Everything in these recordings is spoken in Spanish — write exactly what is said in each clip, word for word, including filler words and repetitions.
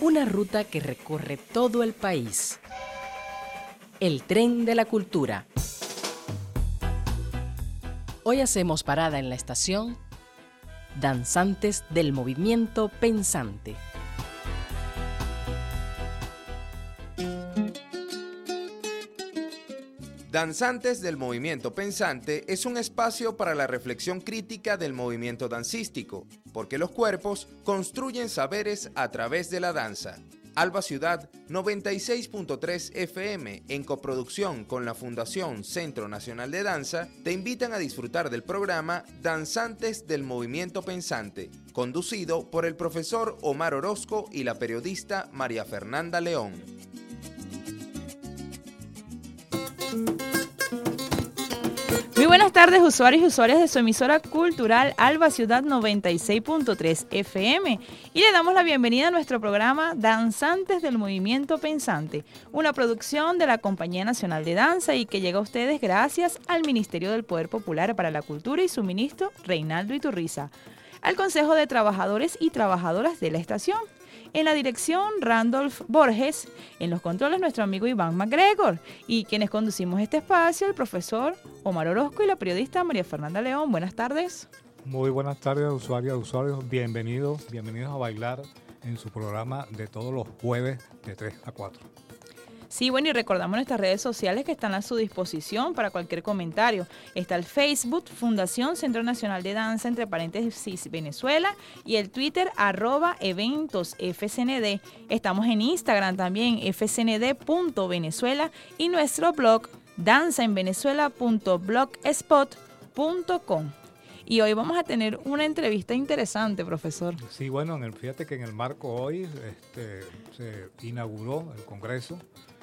Una ruta que recorre todo el país. El tren de la cultura. Hoy hacemos parada en la estación Danzantes del Movimiento Pensante. Danzantes del Movimiento Pensante es un espacio para la reflexión crítica del movimiento dancístico, porque los cuerpos construyen saberes a través de la danza. Alba Ciudad noventa y seis punto tres F M, en coproducción con la Fundación Centro Nacional de Danza, te invitan a disfrutar del programa Danzantes del Movimiento Pensante, conducido por el profesor Omar Orozco y la periodista María Fernanda León. Muy buenas tardes, usuarios y usuarias de su emisora cultural Alba Ciudad noventa y seis punto tres F M, y le damos la bienvenida a nuestro programa Danzantes del Movimiento Pensante, una producción de la Compañía Nacional de Danza y que llega a ustedes gracias al Ministerio del Poder Popular para la Cultura y su ministro Reinaldo Iturriza, al Consejo de Trabajadores y Trabajadoras de la estación. En la dirección, Randolph Borges. En los controles, nuestro amigo Iván MacGregor. Y quienes conducimos este espacio, el profesor Omar Orozco y la periodista María Fernanda León. Buenas tardes. Muy buenas tardes, usuarias, usuarios. Bienvenidos, bienvenidos a bailar en su programa de todos los jueves de tres a cuatro. Sí, bueno, y recordamos nuestras redes sociales que están a su disposición para cualquier comentario. Está el Facebook, Fundación Centro Nacional de Danza, entre paréntesis, Venezuela, y el Twitter, arroba eventos F C N D. Estamos en Instagram también, f c n d punto venezuela, y nuestro blog, danza en venezuela punto blogspot punto com. Y hoy vamos a tener una entrevista interesante, profesor. Sí, bueno, en el, fíjate que en el marco hoy este, se inauguró el Congreso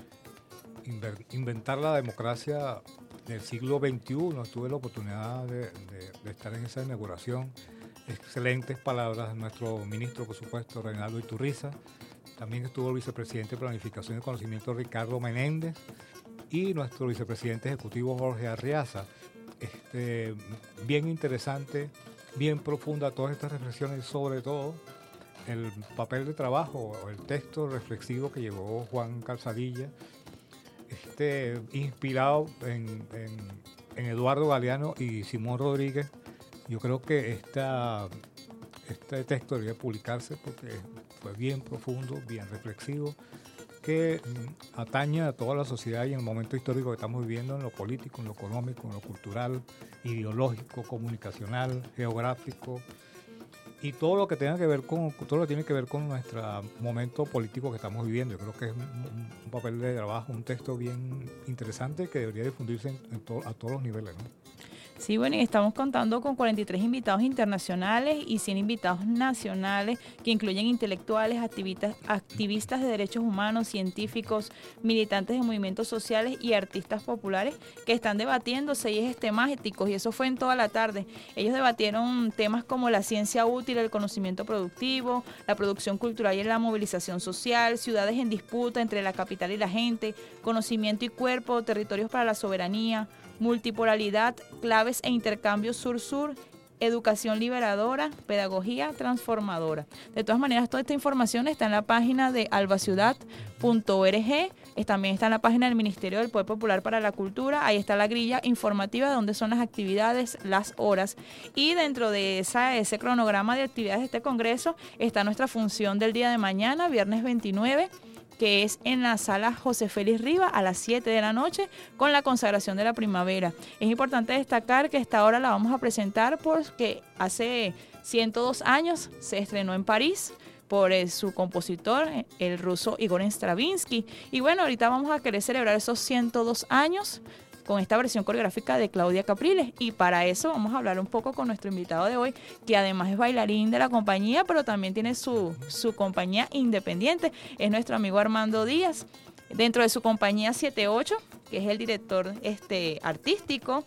Inventar la Democracia del siglo veintiuno. Tuve la oportunidad de, de, de estar en esa inauguración. Excelentes palabras de nuestro ministro, por supuesto, Reinaldo Iturriza. También estuvo el vicepresidente de Planificación y Conocimiento, Ricardo Menéndez, y nuestro vicepresidente ejecutivo, Jorge Arriaza. Este, bien interesante, bien profunda todas estas reflexiones, sobre todo el papel de trabajo, el texto reflexivo que llevó Juan Calzadilla, este, inspirado en, en, en Eduardo Galeano y Simón Rodríguez. Yo creo que esta, este texto debería publicarse porque fue bien profundo, bien reflexivo, que atañe a toda la sociedad y en el momento histórico que estamos viviendo, en lo político, en lo económico, en lo cultural, ideológico, comunicacional, geográfico, y todo lo que tenga que ver con todo lo que tiene que ver con nuestro momento político que estamos viviendo. Yo creo que es un, un papel de trabajo, un texto bien interesante que debería difundirse en, en to, a todos los niveles, ¿no? Sí, bueno, y estamos contando con cuarenta y tres invitados internacionales y cien invitados nacionales que incluyen intelectuales, activistas, activistas de derechos humanos, científicos, militantes de movimientos sociales y artistas populares que están debatiendo seis ejes temáticos, y eso fue en toda la tarde. Ellos debatieron temas como la ciencia útil, el conocimiento productivo, la producción cultural y la movilización social, ciudades en disputa entre la capital y la gente, conocimiento y cuerpo, territorios para la soberanía, multipolaridad, claves e intercambios sur-sur, educación liberadora, pedagogía transformadora. De todas maneras, toda esta información está en la página de albaciudad punto org, también está en la página del Ministerio del Poder Popular para la Cultura. Ahí está la grilla informativa de dónde son las actividades, las horas, y dentro de esa, ese cronograma de actividades de este congreso está nuestra función del día de mañana, viernes veintinueve, que es en la sala José Félix Rivas a las siete de la noche con la consagración de la primavera. Es importante destacar que esta hora la vamos a presentar porque hace ciento dos años se estrenó en París por el, su compositor, el ruso Igor Stravinsky. Y bueno, ahorita vamos a querer celebrar esos ciento dos años con esta versión coreográfica de Claudia Capriles, y para eso vamos a hablar un poco con nuestro invitado de hoy, que además es bailarín de la compañía, pero también tiene su, su compañía independiente. Es nuestro amigo Armando Díaz, dentro de su compañía siete ocho, que es el director este, artístico.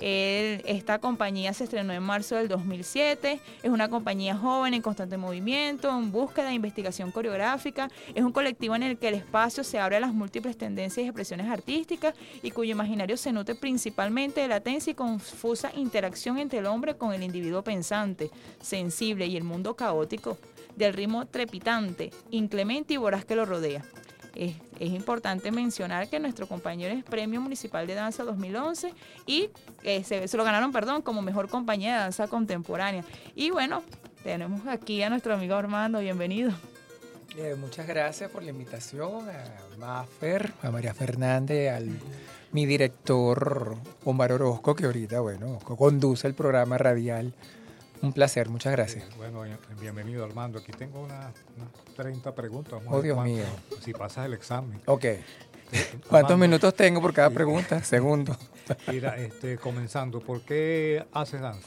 Él, esta compañía se estrenó en marzo del dos mil siete, es una compañía joven en constante movimiento, en búsqueda de investigación coreográfica, es un colectivo en el que el espacio se abre a las múltiples tendencias y expresiones artísticas y cuyo imaginario se nutre principalmente de la tensa y confusa interacción entre el hombre con el individuo pensante, sensible y el mundo caótico, del ritmo trepidante, inclemente y voraz que lo rodea. Es, es importante mencionar que nuestro compañero es Premio Municipal de Danza dos mil once y eh, se, se lo ganaron, perdón, como mejor compañía de danza contemporánea. Y bueno, tenemos aquí a nuestro amigo Armando, bienvenido. Eh, muchas gracias por la invitación a Mafer, a María Fernández, al mi director Omar Orozco, que ahorita, bueno, conduce el programa radial. Un placer, muchas gracias. Eh, bueno, bienvenido Armando. Aquí tengo unas una treinta preguntas. Oh, Dios mío. Si pasas el examen. Ok. Eh, ¿Cuántos Armando, minutos tengo por cada sí. pregunta? Segundo. Mira, este, comenzando, ¿por qué haces danza?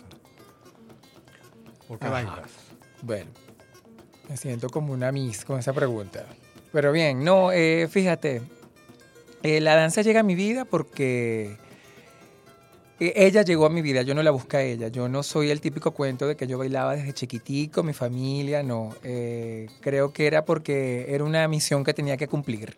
¿Por qué Ajá. bailas? Bueno, me siento como una miss con esa pregunta. Pero bien, no, eh, fíjate, eh, la danza llega a mi vida porque eh, ella llegó a mi vida, yo no la busqué a ella. Yo no soy el típico cuento de que yo bailaba desde chiquitico, mi familia, no. Eh, creo que era porque era una misión que tenía que cumplir.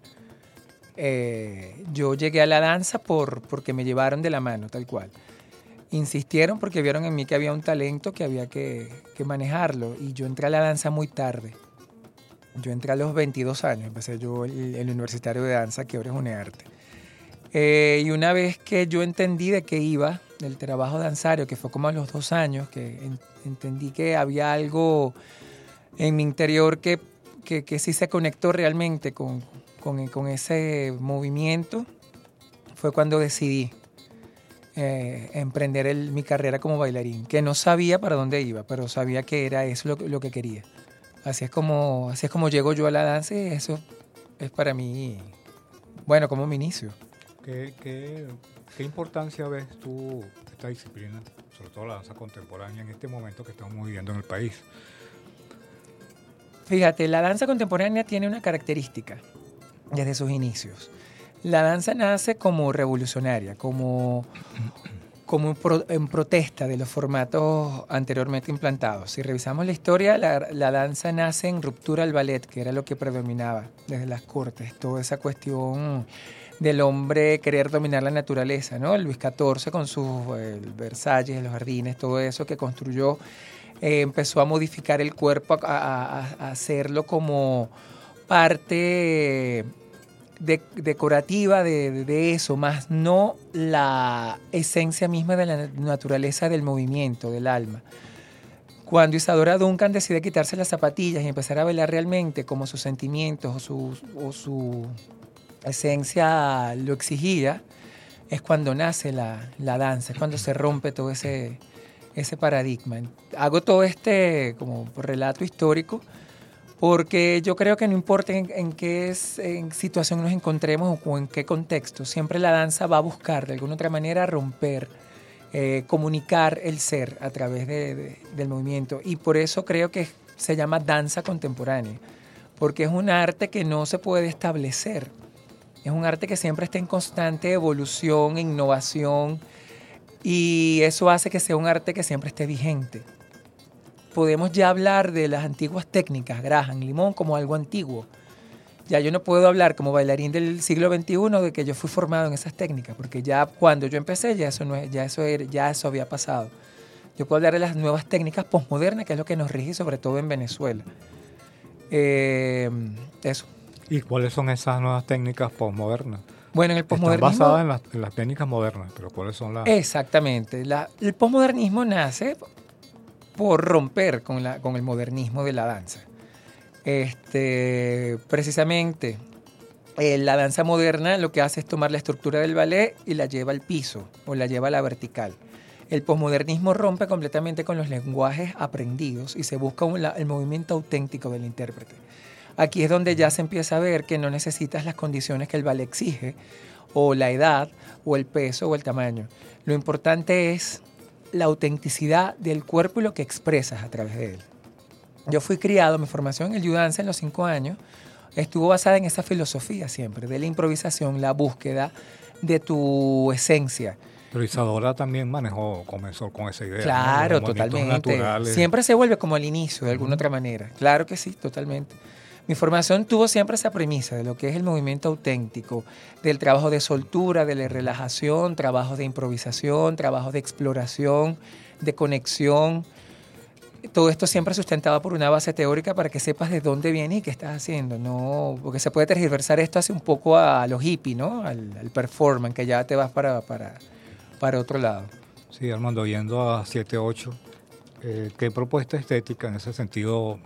Eh, yo llegué a la danza por, porque me llevaron de la mano, tal cual. Insistieron porque vieron en mí que había un talento que había que, que manejarlo. Y yo entré a la danza muy tarde. Yo entré a los veintidós años. Empecé yo el, el universitario de danza, que ahora es UNEARTE. Eh, y una vez que yo entendí de qué iba el trabajo danzario, que fue como a los dos años, que en, entendí que había algo en mi interior que, que, que sí se conectó realmente con, con, con ese movimiento, fue cuando decidí Eh, emprender el, mi carrera como bailarín, que no sabía para dónde iba, pero sabía que era eso lo, lo que quería. Así es como así es como llego yo a la danza y eso es para mí, bueno, como mi inicio. ¿Qué, qué, qué importancia ves tú de esta disciplina, sobre todo la danza contemporánea, en este momento que estamos viviendo en el país? Fíjate, la danza contemporánea tiene una característica desde sus inicios. La danza nace como revolucionaria, como, como en, pro, en protesta de los formatos anteriormente implantados. Si revisamos la historia, la, la danza nace en ruptura al ballet, que era lo que predominaba desde las cortes. Toda esa cuestión del hombre querer dominar la naturaleza, ¿no? Luis catorce con sus eh, Versalles, los jardines, todo eso que construyó, eh, empezó a modificar el cuerpo, a, a, a hacerlo como parte De, decorativa de, de eso, más no la esencia misma de la naturaleza del movimiento, del alma. Cuando Isadora Duncan decide quitarse las zapatillas y empezar a bailar realmente como sus sentimientos o su, o su esencia lo exigía, es cuando nace la, la danza, es cuando se rompe todo ese, ese paradigma. Hago todo este como relato histórico porque yo creo que no importa en, en qué es, en situación nos encontremos o en qué contexto, siempre la danza va a buscar de alguna otra manera romper, eh, comunicar el ser a través de, de, del movimiento. Y por eso creo que se llama danza contemporánea, porque es un arte que no se puede establecer. Es un arte que siempre está en constante evolución, innovación, y eso hace que sea un arte que siempre esté vigente. Podemos ya hablar de las antiguas técnicas, Graham, Limón, como algo antiguo. Ya yo no puedo hablar como bailarín del siglo veintiuno de que yo fui formado en esas técnicas, porque ya cuando yo empecé ya eso, no es, ya eso, era, ya eso había pasado. Yo puedo hablar de las nuevas técnicas posmodernas, que es lo que nos rige sobre todo en Venezuela. Eh, eso. ¿Y cuáles son esas nuevas técnicas posmodernas? Bueno, en el posmodernismo... Están basadas en las, en las técnicas modernas, pero ¿cuáles son las...? Exactamente. La, el posmodernismo nace por romper con, la, con el modernismo de la danza. Este, precisamente, eh, la danza moderna lo que hace es tomar la estructura del ballet y la lleva al piso o la lleva a la vertical. El posmodernismo rompe completamente con los lenguajes aprendidos y se busca un, la, el movimiento auténtico del intérprete. Aquí es donde ya se empieza a ver que no necesitas las condiciones que el ballet exige, o la edad, o el peso, o el tamaño. Lo importante es la autenticidad del cuerpo y lo que expresas a través de él. Yo fui criado, mi formación en el Yudanza en los cinco años estuvo basada en esa filosofía siempre, de la improvisación, la búsqueda de tu esencia. Pero Isadora también manejó, comenzó con esa idea. Claro, ¿no? totalmente. Naturales. Siempre se vuelve como al inicio, de alguna uh-huh. otra manera. Claro que sí, totalmente. Mi formación tuvo siempre esa premisa de lo que es el movimiento auténtico, del trabajo de soltura, de la relajación, trabajos de improvisación, trabajos de exploración, de conexión. Todo esto siempre sustentado por una base teórica para que sepas de dónde vienes y qué estás haciendo. No, porque se puede tergiversar esto hacia un poco a los hippies, ¿no? Al, al performance, que ya te vas para, para, para otro lado. Sí, Armando, yendo a siete ocho, eh, ¿qué propuesta estética en ese sentido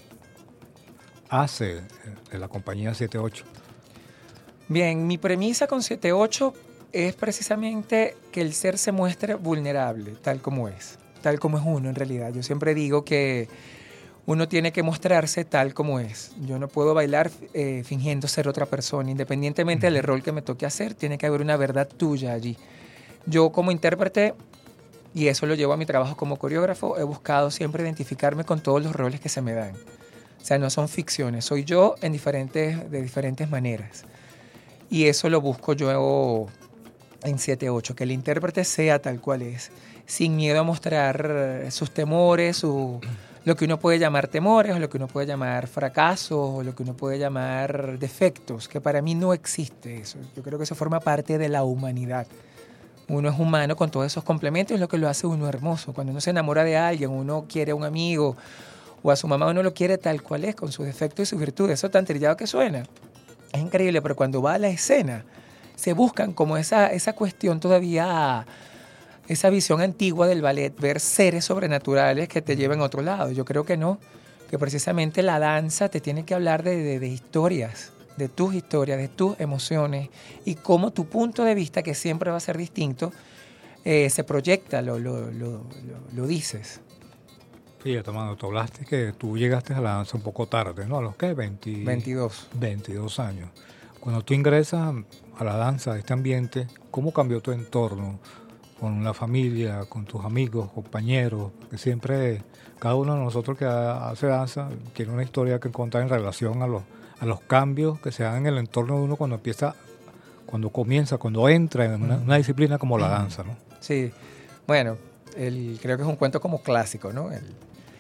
hace de la compañía siete ocho? Bien, mi premisa con siete ocho es precisamente que el ser se muestre vulnerable, tal como es. Tal como es uno en realidad. Yo siempre digo que uno tiene que mostrarse tal como es. Yo no puedo bailar eh, fingiendo ser otra persona. Independientemente del rol que me toque hacer, tiene que haber una verdad tuya allí. Yo como intérprete, y eso lo llevo a mi trabajo como coreógrafo, he buscado siempre identificarme con todos los roles que se me dan. O sea, no son ficciones. Soy yo en diferentes, de diferentes maneras. Y eso lo busco yo en siete ocho, que el intérprete sea tal cual es, sin miedo a mostrar sus temores, su, lo que uno puede llamar temores, o lo que uno puede llamar fracasos, o lo que uno puede llamar defectos, que para mí no existe eso. Yo creo que eso forma parte de la humanidad. Uno es humano con todos esos complementos, es lo que lo hace uno hermoso. Cuando uno se enamora de alguien, uno quiere a un amigo, o a su mamá, uno lo quiere tal cual es, con sus defectos y sus virtudes. Eso tan trillado que suena. Es increíble, pero cuando va a la escena, se buscan como esa, esa cuestión todavía... esa visión antigua del ballet, ver seres sobrenaturales que te lleven a otro lado. Yo creo que no, que precisamente la danza te tiene que hablar de, de, de historias, de tus historias, de tus emociones, y cómo tu punto de vista, que siempre va a ser distinto, eh, se proyecta, lo, lo, lo, lo, lo dices. Fíjate, Mano, tú hablaste que tú llegaste a la danza un poco tarde, ¿no? ¿A los qué? veinte, veintidós. veintidós años. Cuando tú ingresas a la danza, a este ambiente, ¿cómo cambió tu entorno? Con la familia, con tus amigos, compañeros, que siempre, cada uno de nosotros que hace danza tiene una historia que contar en relación a los, a los cambios que se dan en el entorno de uno cuando empieza, cuando comienza, cuando entra en una, una disciplina como la danza, ¿no? Sí, bueno, el, creo que es un cuento como clásico, ¿no? El,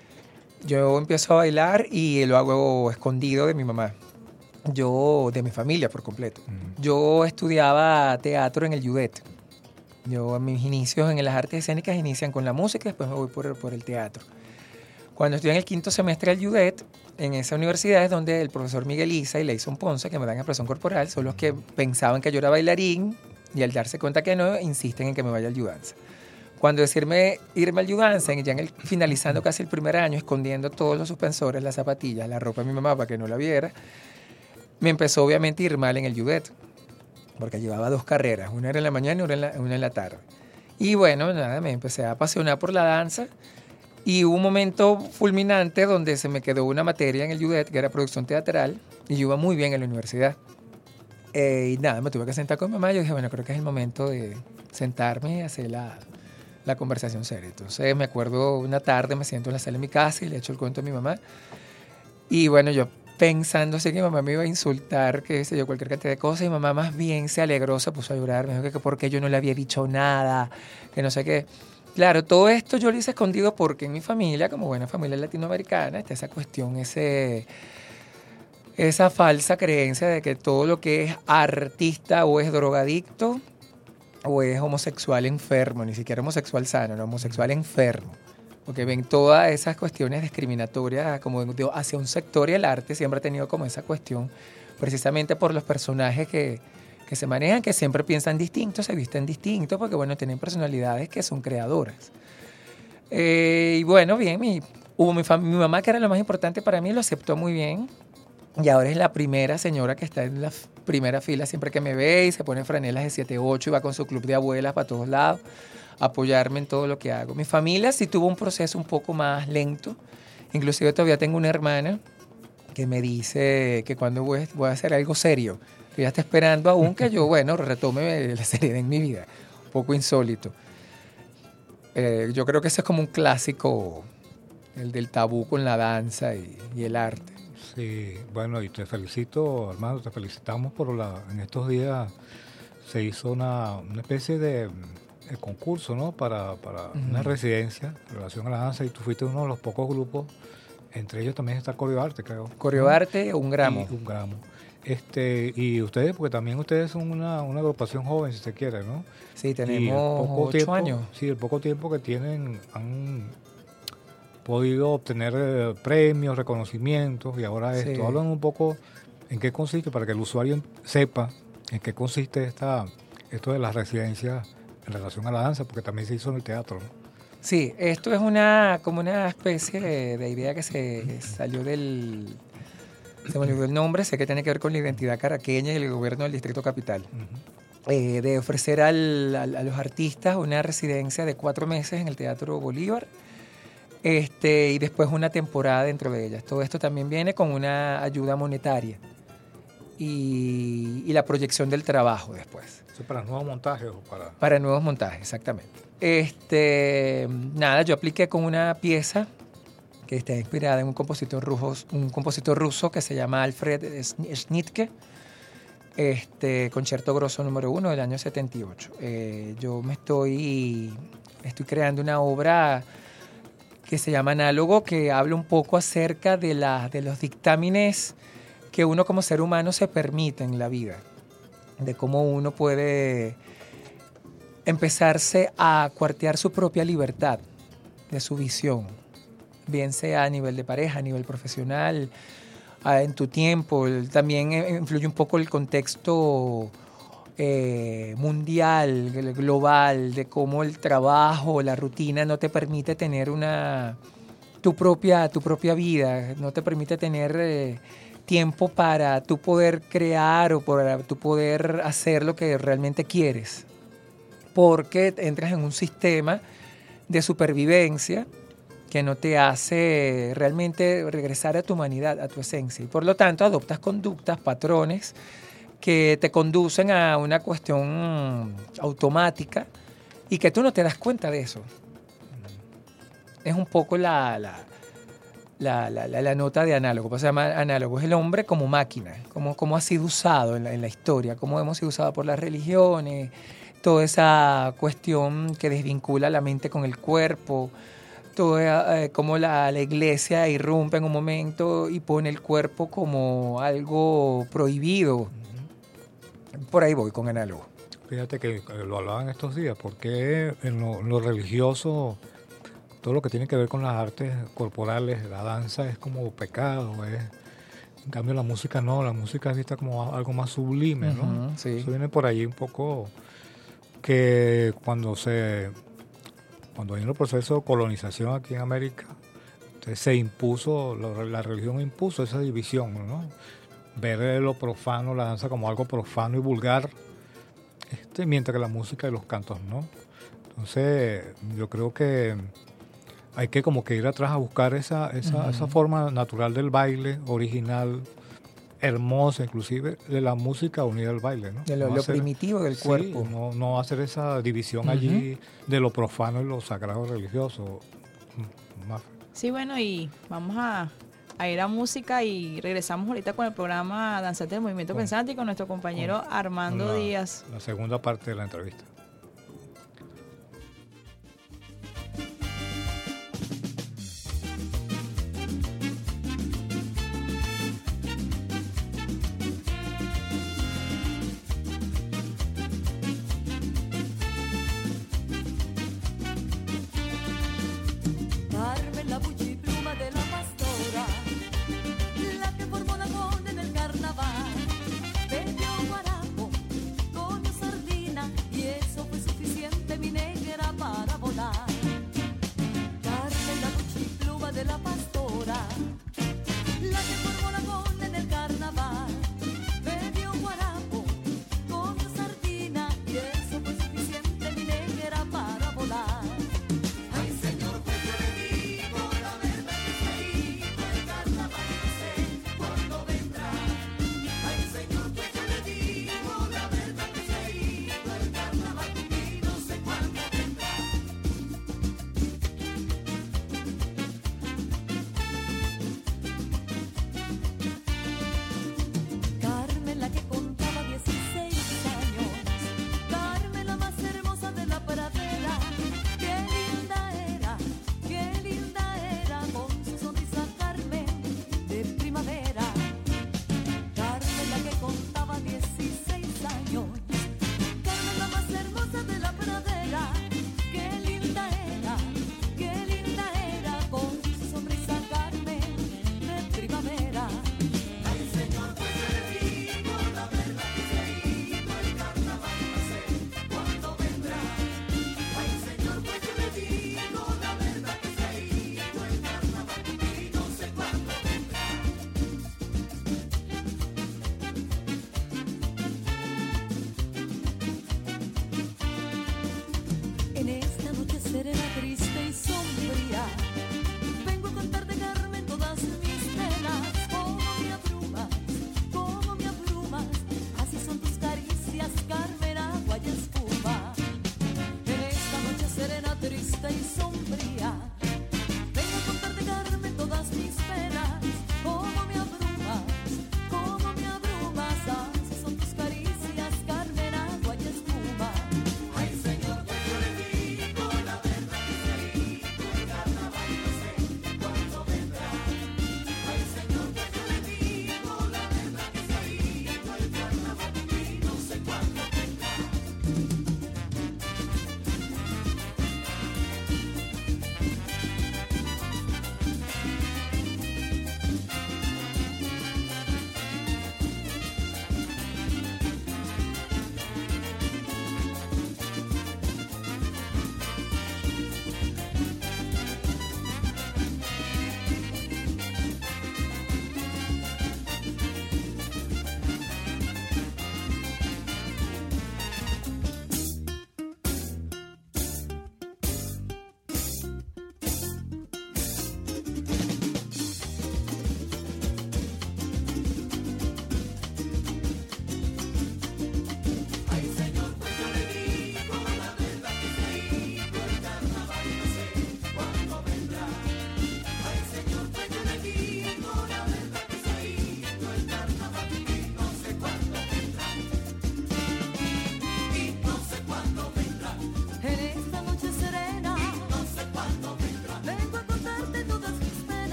yo empiezo a bailar y lo hago escondido de mi mamá, yo, de mi familia por completo. Uh-huh. Yo estudiaba teatro en el Judet. Yo, mis inicios en las artes escénicas inician con la música, después me voy por, por el teatro. Cuando estoy en el quinto semestre del Judet, en esa universidad es donde el profesor Miguel Isa y Leison Ponce, que me dan expresión corporal, son los que pensaban que yo era bailarín y al darse cuenta que no, insisten en que me vaya al Judanza. Cuando decirme irme al Judanza, ya en el, finalizando casi el primer año, escondiendo todos los suspensores, las zapatillas, la ropa de mi mamá para que no la viera, me empezó obviamente a ir mal en el Judet, porque llevaba dos carreras, una era en la mañana y una en la, una en la tarde. Y bueno, nada, me empecé a apasionar por la danza y hubo un momento fulminante donde se me quedó una materia en el Judet, que era producción teatral, y yo iba muy bien en la universidad. Eh, y nada, me tuve que sentar con mi mamá y yo dije, bueno, creo que es el momento de sentarme y hacer la, la conversación seria. Entonces me acuerdo una tarde, me siento en la sala de mi casa y le echo el cuento a mi mamá. Y bueno, yo pensando así que mi mamá me iba a insultar, que sé yo, cualquier cantidad de cosas, y mi mamá más bien se alegró, se puso a llorar, me dijo que, que porque yo no le había dicho nada, que no sé qué. Claro, todo esto yo lo hice escondido porque en mi familia, como buena familia latinoamericana, está esa cuestión, ese, esa falsa creencia de que todo lo que es artista o es drogadicto o es homosexual enfermo, ni siquiera homosexual sano, no, homosexual enfermo. Porque ven todas esas cuestiones discriminatorias como de, hacia un sector, y el arte siempre ha tenido como esa cuestión, precisamente por los personajes que, que se manejan, que siempre piensan distinto, se visten distinto, porque bueno, tienen personalidades que son creadoras. Eh, y bueno, bien, mi, hubo mi, fam- mi mamá, que era lo más importante para mí, lo aceptó muy bien, y ahora es la primera señora que está en la f- primera fila siempre que me ve, y se pone franelas de siete ocho y va con su club de abuelas para todos lados, apoyarme en todo lo que hago. Mi familia sí tuvo un proceso un poco más lento. Inclusive todavía tengo una hermana que me dice que cuando voy, voy a hacer algo serio, que ella está esperando aún que yo, bueno, retome la seriedad en mi vida. Un poco insólito. Eh, yo creo que ese es como un clásico, el del tabú con la danza y, y el arte. Sí, bueno, y te felicito, Armando, te felicitamos por la... En estos días se hizo una, una especie de... el concurso, ¿no? Para, para Ujú. una residencia en relación a la danza, y tú fuiste uno de los pocos grupos, entre ellos también está Coreoarte, creo. Coreoarte, un gramo. Y un gramo. Este, y ustedes, porque también ustedes son una, una agrupación joven, si se quiere, ¿no? Sí, Y tenemos el poco ocho tiempo- años. Sí, el poco tiempo que tienen han podido obtener eh, premios, reconocimientos, y ahora Sí. esto. Hablan un poco en qué consiste, para que el usuario sepa en qué consiste esta, esto de las residencias en relación a la danza, porque también se hizo en el teatro, ¿no? Sí, esto es una como una especie de, de idea que se salió del... Se me olvidó el nombre, sé que tiene que ver con la identidad caraqueña y el gobierno del Distrito Capital. Ujú. Eh, de ofrecer al- al- a los artistas una residencia de cuatro meses en el Teatro Bolívar, este, y después una temporada dentro de ellas. Todo esto también viene con una ayuda monetaria y, y la proyección del trabajo después. ¿Eso es para nuevos montajes o para...? Para nuevos montajes, exactamente. Este, nada, yo apliqué con una pieza que está inspirada en un compositor ruso, un compositor ruso que se llama Alfred Schnittke, este, concierto grosso número uno del año setenta y ocho. Eh, yo me estoy, estoy creando una obra que se llama Análogo, que habla un poco acerca de, la, de los dictámenes que uno como ser humano se permite en la vida, de cómo uno puede empezarse a cuartear su propia libertad de su visión, bien sea a nivel de pareja, a nivel profesional, a- en tu tiempo. El- También eh, influye un poco el contexto eh, mundial, gl- global, de cómo el trabajo, la rutina no te permite tener una tu propia, tu propia vida, no te permite tener eh, tiempo para tú poder crear o para tú poder hacer lo que realmente quieres, porque entras en un sistema de supervivencia que no te hace realmente regresar a tu humanidad, a tu esencia. Y por lo tanto adoptas conductas, patrones que te conducen a una cuestión automática y que tú no te das cuenta de eso. Es un poco la, la, la, la, la- la nota de Análogo. Pues se llama Análogo. Es el hombre como máquina, como, como ha sido usado en la, en la historia, cómo hemos sido usados por las religiones, toda esa cuestión que desvincula la mente con el cuerpo, todo, eh, cómo la, la iglesia irrumpe en un momento y pone el cuerpo como algo prohibido. Por ahí voy con Análogo. Fíjate que eh, lo hablaban estos días, porque en lo, en lo religioso, todo lo que tiene que ver con las artes corporales, la danza es como pecado, es, en cambio la música no, la música es vista como algo más sublime, ¿no? Ujú, sí. Eso viene por ahí un poco, que cuando se cuando vino el proceso de colonización aquí en América, entonces se impuso, la, la religión impuso esa división, ¿no? Ver lo profano, la danza como algo profano y vulgar, este, mientras que la música y los cantos no. Entonces yo creo que hay que como que ir atrás a buscar esa, esa, Ujú. esa forma natural del baile, original, hermosa inclusive, de la música unida al baile, ¿no? De lo, No lo hacer- primitivo del sí, cuerpo. no, no hacer esa división Ujú. allí de lo profano y lo sagrado religioso. Mm, más- Sí, bueno, y vamos a, a ir a música y regresamos ahorita con el programa Danzantes del Movimiento Con- Pensante y con nuestro compañero con- Armando con la- Díaz. La segunda parte de la entrevista. Carmen, la buchipluma de la pastora, la que formó la con en el carnaval, bebió guarapo, comió sardina y eso fue suficiente, mi negra, para volar. Carmen, la buchipluma de la pastora, la que formó la con en el carnaval, bebió guarapo, comió sardina y eso fue suficiente, mi negra, para volar. Ay, señor juez, yo le digo la verdad que se iba el carnaval y no sé cuándo vendrá. Ay, señor juez, yo le digo la verdad que se iba el carnaval y no sé cuándo vendrá.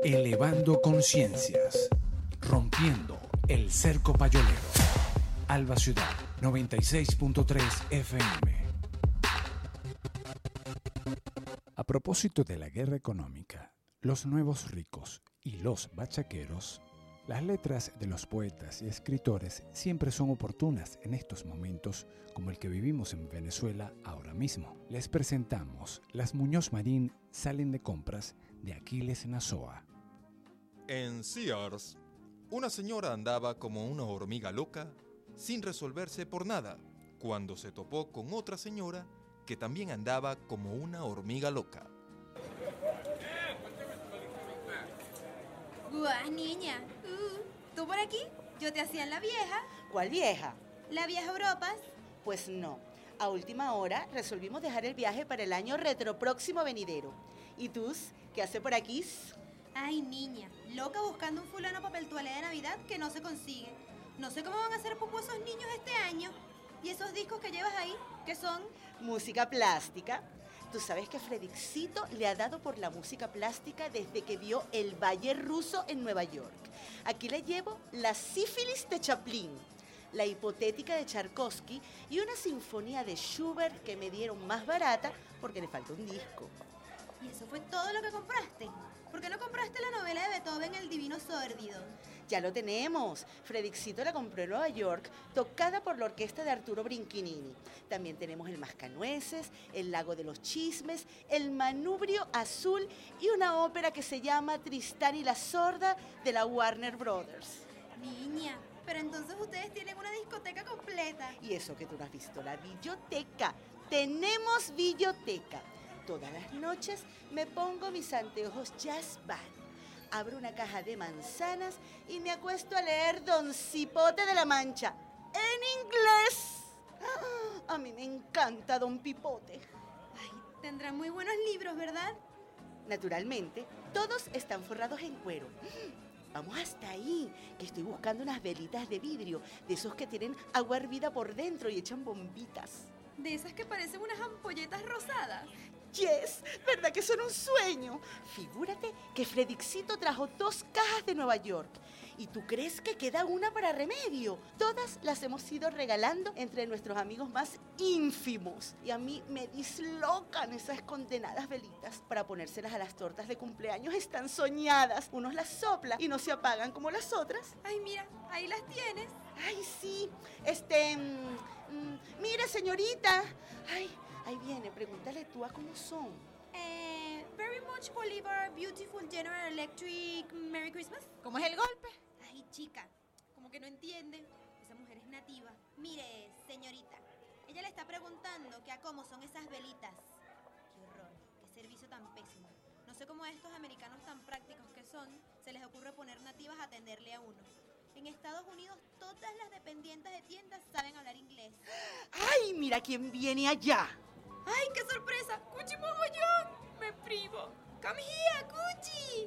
Elevando conciencias, rompiendo el cerco payolero. Alba Ciudad, noventa y seis punto tres F M. A propósito de la guerra económica, los nuevos ricos y los bachaqueros, las letras de los poetas y escritores siempre son oportunas en estos momentos como el que vivimos en Venezuela ahora mismo. Les presentamos Las Muñoz Marín salen de compras de Aquiles Nazoa. En Sears, una señora andaba como una hormiga loca sin resolverse por nada cuando se topó con otra señora que también andaba como una hormiga loca. Guau, niña. Uh, ¿Tú por aquí? Yo te hacía en la vieja. ¿Cuál vieja? La vieja Europas. Pues no. A última hora resolvimos dejar el viaje para el año retropróximo venidero. ¿Y tú? ¿Qué hace por aquí? Ay, niña. Loca buscando un fulano papel toalé de Navidad que no se consigue. No sé cómo van a hacer popó esos niños este año. ¿Y esos discos que llevas ahí? ¿Qué son? Música plástica. Tú sabes que Fredixito le ha dado por la música plástica desde que vio el Valle Ruso en Nueva York. Aquí le llevo la sífilis de Chaplin, la hipotética de Tchaikovsky y una sinfonía de Schubert que me dieron más barata porque le falta un disco. ¿Y eso fue todo lo que compraste? ¿Por qué no compraste la novela de Beethoven, El Divino Sórdido? Ya lo tenemos. Fredixito la compró en Nueva York, tocada por la orquesta de Arturo Brinchinini. También tenemos El Mascanueces, El Lago de los Chismes, El Manubrio Azul y una ópera que se llama Tristán y la Sorda de la Warner Brothers. Niña, pero entonces ustedes tienen una discoteca completa. Y eso que tú no has visto, la billoteca. Tenemos billoteca. Todas las noches me pongo mis anteojos jazz band, abro una caja de manzanas y me acuesto a leer Don Cipote de la Mancha, en inglés. A mí me encanta Don Pipote. Ay, tendrán muy buenos libros, ¿verdad? Naturalmente, todos están forrados en cuero. Vamos hasta ahí, que estoy buscando unas velitas de vidrio, de esos que tienen agua hervida por dentro y echan bombitas. De esas que parecen unas ampolletas rosadas. Yes, ¿verdad que son un sueño? Figúrate que Fredixito trajo dos cajas de Nueva York. ¿Y tú crees que queda una para remedio? Todas las hemos ido regalando entre nuestros amigos más ínfimos. Y a mí me dislocan esas condenadas velitas. Para ponérselas a las tortas de cumpleaños están soñadas. Unos las sopla y no se apagan como las otras. Ay, mira, ahí las tienes. Ay, sí. Este... Mmm, mmm, mire, señorita. Ay... Ahí viene, pregúntale tú a cómo son. Eh, very much Bolivar, beautiful General Electric, Merry Christmas. ¿Cómo es el golpe? Ay, chica, como que no entiende. Esa mujer es nativa. Mire, señorita, ella le está preguntando que a cómo son esas velitas. Qué horror, qué servicio tan pésimo. No sé cómo a estos americanos tan prácticos que son, se les ocurre poner nativas a atenderle a uno. En Estados Unidos todas las dependientes de tiendas saben hablar inglés. ¡Ay, mira quién viene allá! ¡Ay, qué sorpresa! ¡Cuchi Mogollón! ¡Me primo! ¡Come here, Cuchi!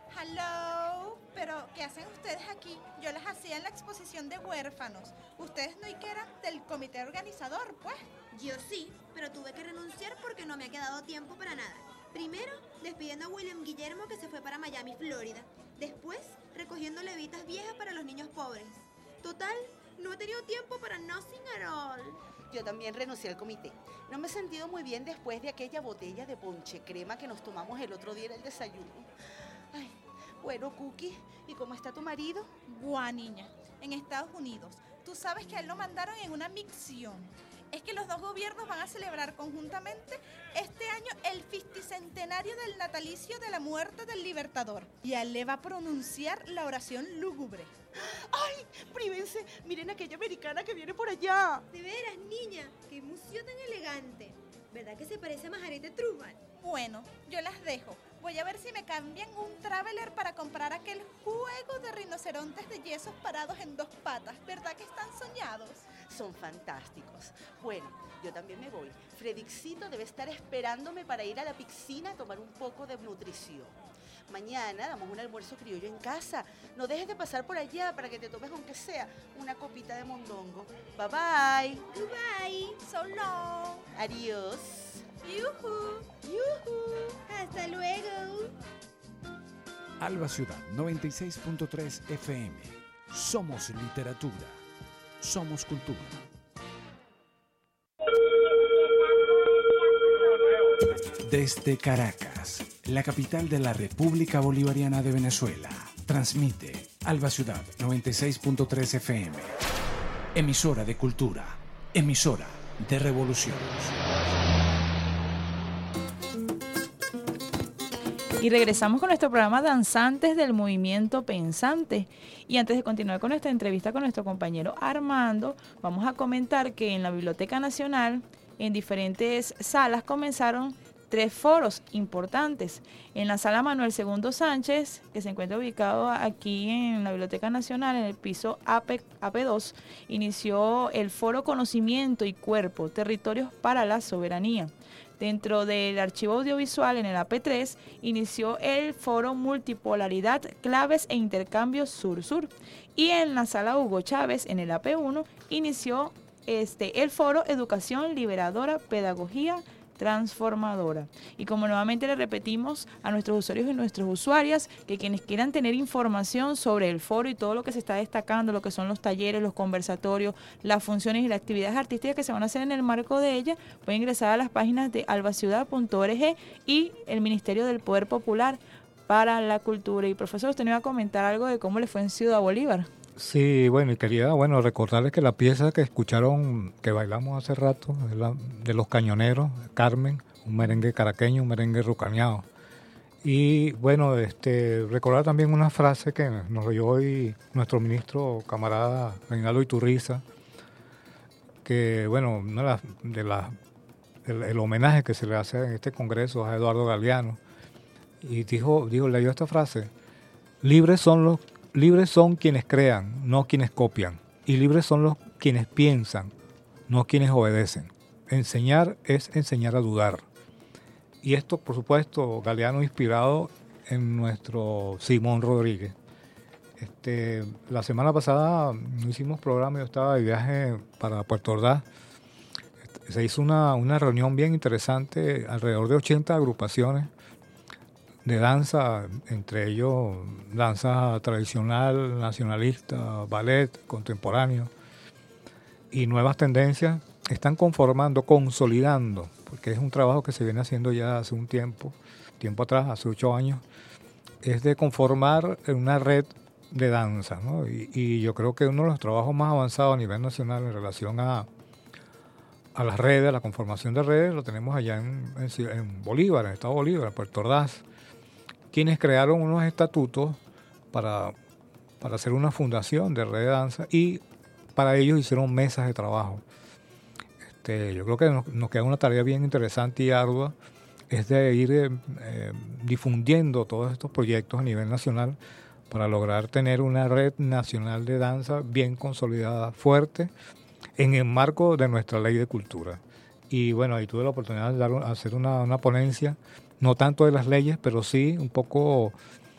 Hello, pero ¿qué hacen ustedes aquí? Yo les hacía en la exposición de huérfanos. Ustedes no y que eran del comité organizador, pues. Yo sí, pero tuve que renunciar porque no me ha quedado tiempo para nada. Primero, despidiendo a William Guillermo que se fue para Miami, Florida. Después, recogiendo levitas viejas para los niños pobres. Total, no he tenido tiempo para nothing at all. Yo también renuncié al comité. No me he sentido muy bien después de aquella botella de ponche crema que nos tomamos el otro día en el desayuno. Ay, bueno, Cookie, ¿y cómo está tu marido? Buah, niña, en Estados Unidos. Tú sabes que a él lo mandaron en una misión. Es que los dos gobiernos van a celebrar conjuntamente este año el cincuentenario del natalicio de la muerte del Libertador. Y a él le va a pronunciar la oración lúgubre. ¡Ay, prívense! Miren aquella americana que viene por allá. De veras, niña, qué museo tan elegante. ¿Verdad que se parece a Margarita Truman? Bueno, yo las dejo. Voy a ver si me cambian un traveler para comprar aquel juego de rinocerontes de yesos parados en dos patas. ¿Verdad que están soñados? Son fantásticos. Bueno, yo también me voy. Fredixito debe estar esperándome para ir a la piscina a tomar un poco de nutrición. Mañana damos un almuerzo criollo en casa. No dejes de pasar por allá para que te tomes, aunque sea, una copita de mondongo. Bye bye. Goodbye. So long. Adiós. Yuhu. Yuhu. Hasta luego. Alba Ciudad noventa y seis punto tres F M. Somos literatura. Somos cultura. Desde Caracas, la capital de la República Bolivariana de Venezuela, transmite Alba Ciudad noventa y seis punto tres F M. Emisora de cultura, emisora de revolución. Y regresamos con nuestro programa Danzantes del Movimiento Pensante. Y antes de continuar con nuestra entrevista con nuestro compañero Armando, vamos a comentar que en la Biblioteca Nacional, en diferentes salas, comenzaron tres foros importantes. En la sala Manuel Segundo Sánchez, que se encuentra ubicado aquí en la Biblioteca Nacional, en el piso A P dos, inició el foro Conocimiento y Cuerpo, Territorios para la Soberanía. Dentro del archivo audiovisual, en el A P tres, inició el foro Multipolaridad, Claves e Intercambios Sur-Sur. Y en la sala Hugo Chávez, en el A P uno, inició este, el foro Educación Liberadora, Pedagogía Transformadora. Y como nuevamente le repetimos a nuestros usuarios y nuestras usuarias, que quienes quieran tener información sobre el foro y todo lo que se está destacando, lo que son los talleres, los conversatorios, las funciones y las actividades artísticas que se van a hacer en el marco de ella, pueden ingresar a las páginas de albaciudad punto org y el Ministerio del Poder Popular para la Cultura. Y profesor, usted me iba a comentar algo de cómo le fue en Ciudad Bolívar. Sí, bueno, y quería bueno recordarles que la pieza que escucharon, que bailamos hace rato, de, la, de Los Cañoneros, Carmen, un merengue caraqueño, un merengue rucaneado. Y bueno, este recordar también una frase que nos oyó hoy nuestro ministro camarada Reinaldo Iturriza, que bueno, una de las, de la, el, el homenaje que se le hace en este congreso a Eduardo Galeano, y dijo, dijo leyó esta frase: libres son los Libres son quienes crean, no quienes copian. Y libres son los quienes piensan, no quienes obedecen. Enseñar es enseñar a dudar. Y esto, por supuesto, Galeano inspirado en nuestro Simón Rodríguez. Este, la semana pasada no hicimos programa, yo estaba de viaje para Puerto Ordaz. Se hizo una, una reunión bien interesante, alrededor de ochenta agrupaciones de danza, entre ellos danza tradicional, nacionalista, ballet, contemporáneo, y nuevas tendencias están conformando, consolidando, porque es un trabajo que se viene haciendo ya hace un tiempo, tiempo atrás, hace ocho años, es de conformar una red de danza, ¿no? Y, y yo creo que uno de los trabajos más avanzados a nivel nacional en relación a, a las redes, a la conformación de redes, lo tenemos allá en, en, en Bolívar, en el estado de Bolívar, en Puerto Ordaz, quienes crearon unos estatutos para, para hacer una fundación de red de danza, y para ellos hicieron mesas de trabajo. Este, yo creo que nos, nos queda una tarea bien interesante y ardua, es de ir eh, eh, difundiendo todos estos proyectos a nivel nacional para lograr tener una red nacional de danza bien consolidada, fuerte, en el marco de nuestra ley de cultura. Y bueno, ahí tuve la oportunidad de dar, hacer una, una ponencia, no tanto de las leyes, pero sí un poco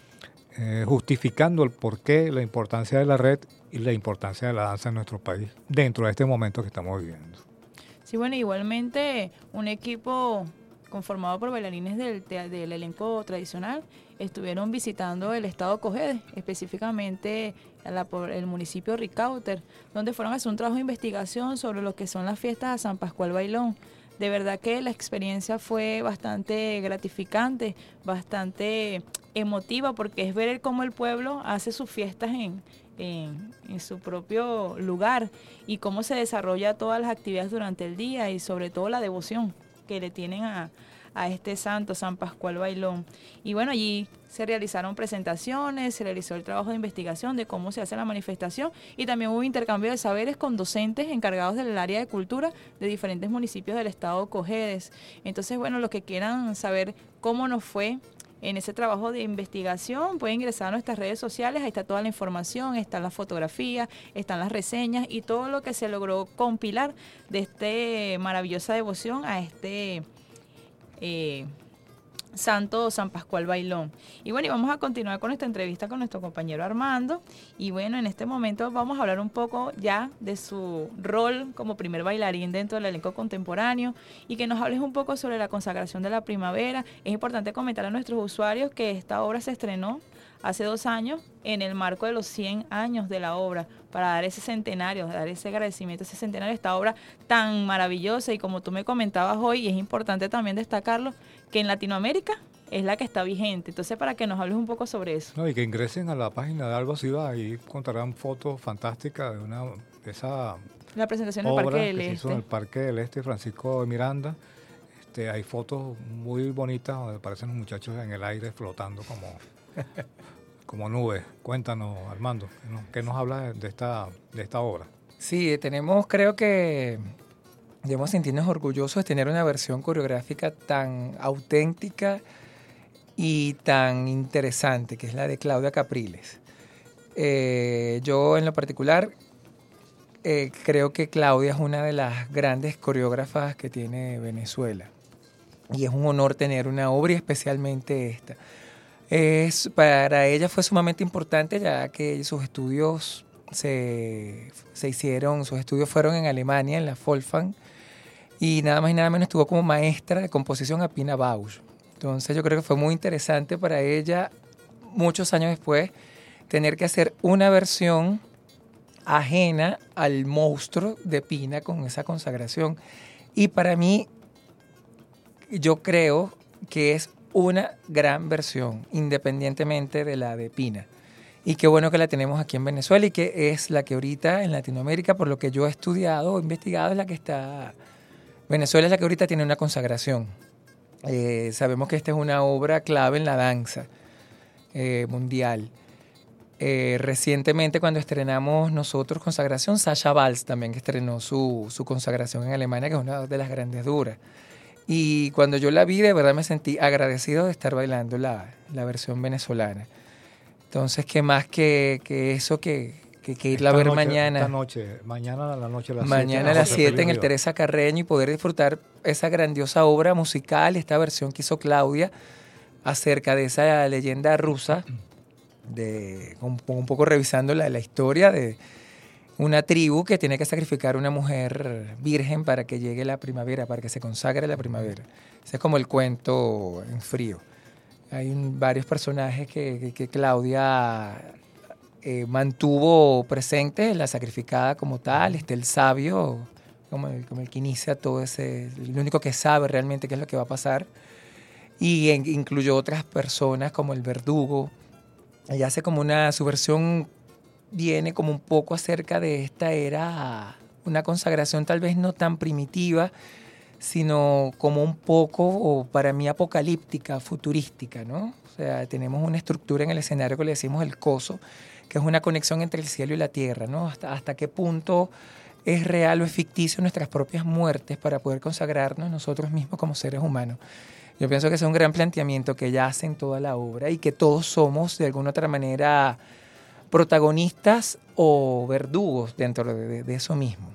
eh, justificando el porqué, la importancia de la red y la importancia de la danza en nuestro país, dentro de este momento que estamos viviendo. Sí, bueno, igualmente un equipo conformado por bailarines del, del elenco tradicional estuvieron visitando el estado Cojedes, específicamente la, por el municipio Ricauter, donde fueron a hacer un trabajo de investigación sobre lo que son las fiestas de San Pascual Bailón. De verdad que la experiencia fue bastante gratificante, bastante emotiva, porque es ver cómo el pueblo hace sus fiestas en, en, en su propio lugar y cómo se desarrolla todas las actividades durante el día, y sobre todo la devoción que le tienen a, a este santo, San Pascual Bailón. Y bueno, allí se realizaron presentaciones, se realizó el trabajo de investigación de cómo se hace la manifestación, y también hubo intercambio de saberes con docentes encargados del área de cultura de diferentes municipios del estado Cojedes. Entonces, bueno, los que quieran saber cómo nos fue en ese trabajo de investigación, pueden ingresar a nuestras redes sociales, ahí está toda la información, están las fotografías, están las reseñas y todo lo que se logró compilar de esta maravillosa devoción a este eh, santo San Pascual Bailón. Y bueno, y vamos a continuar con nuestra entrevista con nuestro compañero Armando. Y bueno, en este momento vamos a hablar un poco ya de su rol como primer bailarín dentro del elenco contemporáneo, y que nos hables un poco sobre la consagración de la primavera. Es importante comentar a nuestros usuarios que esta obra se estrenó hace dos años en el marco de los cien años de la obra, para dar ese centenario, dar ese agradecimiento, ese centenario de esta obra tan maravillosa. Y como tú me comentabas hoy, y es importante también destacarlo, que en Latinoamérica es la que está vigente. Entonces, para que nos hables un poco sobre eso. No, y que ingresen a la página de Alba Ciudad y encontrarán fotos fantásticas de una de esa la presentación del obra Parque del que se hizo en el Este. Parque del Este, Francisco de Miranda. Este, hay fotos muy bonitas donde aparecen los muchachos en el aire flotando como, como nubes. Cuéntanos, Armando, ¿no? ¿Qué nos habla de esta, de esta obra? Sí, tenemos, creo que debemos sentirnos orgullosos de tener una versión coreográfica tan auténtica y tan interesante, que es la de Claudia Capriles. Eh, yo en lo particular eh, creo que Claudia es una de las grandes coreógrafas que tiene Venezuela, y es un honor tener una obra, y especialmente esta. Es, para ella fue sumamente importante, ya que sus estudios se, se hicieron, sus estudios fueron en Alemania, en la Wolfgang, y nada más y nada menos estuvo como maestra de composición a Pina Bausch. Entonces yo creo que fue muy interesante para ella, muchos años después, tener que hacer una versión ajena al monstruo de Pina con esa consagración. Y para mí, yo creo que es una gran versión, independientemente de la de Pina. Y qué bueno que la tenemos aquí en Venezuela, y que es la que ahorita en Latinoamérica, por lo que yo he estudiado o investigado, es la que está... Venezuela es la que ahorita tiene una consagración. Eh, sabemos que esta es una obra clave en la danza eh, mundial. Eh, recientemente, cuando estrenamos nosotros Consagración, Sasha Valls también estrenó su, su consagración en Alemania, que es una de las grandes duras. Y cuando yo la vi, de verdad me sentí agradecido de estar bailando la, la versión venezolana. Entonces, ¿qué más que, que eso que, que, que irla a ver noche, mañana? Esta noche, mañana a la noche a las Mañana a las siete en el Teresa Carreño, y poder disfrutar esa grandiosa obra musical, esta versión que hizo Claudia acerca de esa leyenda rusa, de un, un poco revisando la, la historia de una tribu que tiene que sacrificar a una mujer virgen para que llegue la primavera, para que se consagre la primavera. Ese es como el cuento en frío. Hay un, varios personajes que, que, que Claudia eh, mantuvo presentes, la sacrificada como tal. Está el sabio, como el, como el que inicia todo ese, el único que sabe realmente qué es lo que va a pasar. Y en, incluyó otras personas como el verdugo. Ella hace como una, su versión viene como un poco acerca de esta era, una consagración tal vez no tan primitiva, sino como un poco, o para mí, apocalíptica, futurística, ¿no? O sea, tenemos una estructura en el escenario que le decimos el coso, que es una conexión entre el cielo y la tierra, ¿no? Hasta, hasta qué punto es real o es ficticio nuestras propias muertes para poder consagrarnos nosotros mismos como seres humanos. Yo pienso que ese es un gran planteamiento que ella hace en toda la obra, y que todos somos, de alguna otra manera, protagonistas o verdugos dentro de, de, de eso mismo.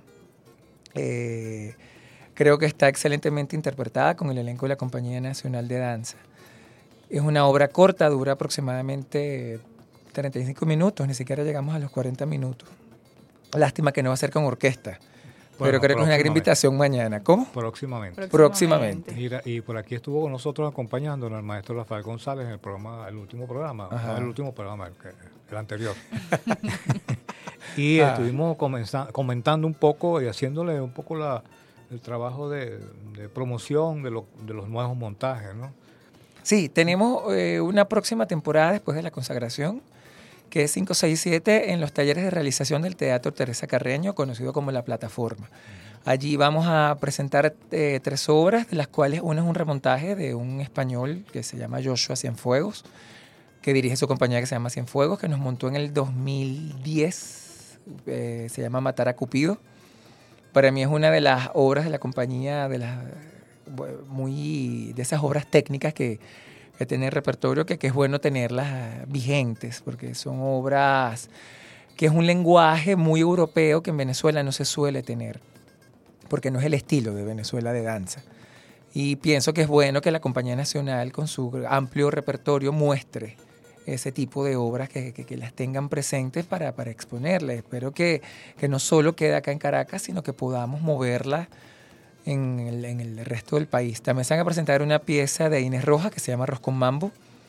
Eh, creo que está excelentemente interpretada con el elenco de la Compañía Nacional de Danza. Es una obra corta, dura aproximadamente treinta y cinco minutos, ni siquiera llegamos a los cuarenta minutos. Lástima que no va a ser con orquesta. Bueno, pero creo que es una gran invitación mañana. ¿Cómo? Próximamente. Próximamente. Mira, y por aquí estuvo con nosotros acompañándonos el maestro Rafael González en el programa, el último programa, no el último programa, el, el anterior. y ah. estuvimos comentando un poco y haciéndole un poco la, el trabajo de, de promoción de, lo, de los nuevos montajes, ¿no? Sí, tenemos eh, una próxima temporada después de la consagración, que es cinco, seis, siete, en los talleres de realización del Teatro Teresa Carreño, conocido como La Plataforma. Allí vamos a presentar eh, tres obras, de las cuales una es un remontaje de un español que se llama Joshua Cienfuegos, que dirige su compañía que se llama Cienfuegos, que nos montó en el dos mil diez, eh, se llama Matar a Cupido. Para mí es una de las obras de la compañía, de, las, muy, de esas obras técnicas que que tiene el repertorio, que, que es bueno tenerlas vigentes, porque son obras que es un lenguaje muy europeo que en Venezuela no se suele tener, porque no es el estilo de Venezuela de danza. Y pienso que es bueno que la Compañía Nacional, con su amplio repertorio, muestre ese tipo de obras, que, que, que las tengan presentes para, para exponerlas. Espero que, que no solo quede acá en Caracas, sino que podamos moverla En el, en el resto del país. También se van a presentar una pieza de Inés Rojas que se llama Arroz con Mambo,